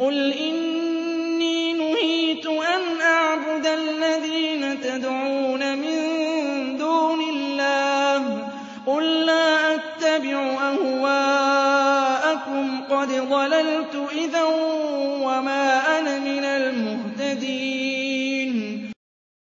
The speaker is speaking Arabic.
قُلْ إِنِّي نُهِيتُ أَنْ أَعْبُدَ الَّذِينَ تَدْعُونَ مِن دُونِ اللَّهِ قُل لَّا أَتَّبِعُ أَهْوَاءَكُمْ قَدْ ضَلَلْتُ إِذًا وَمَا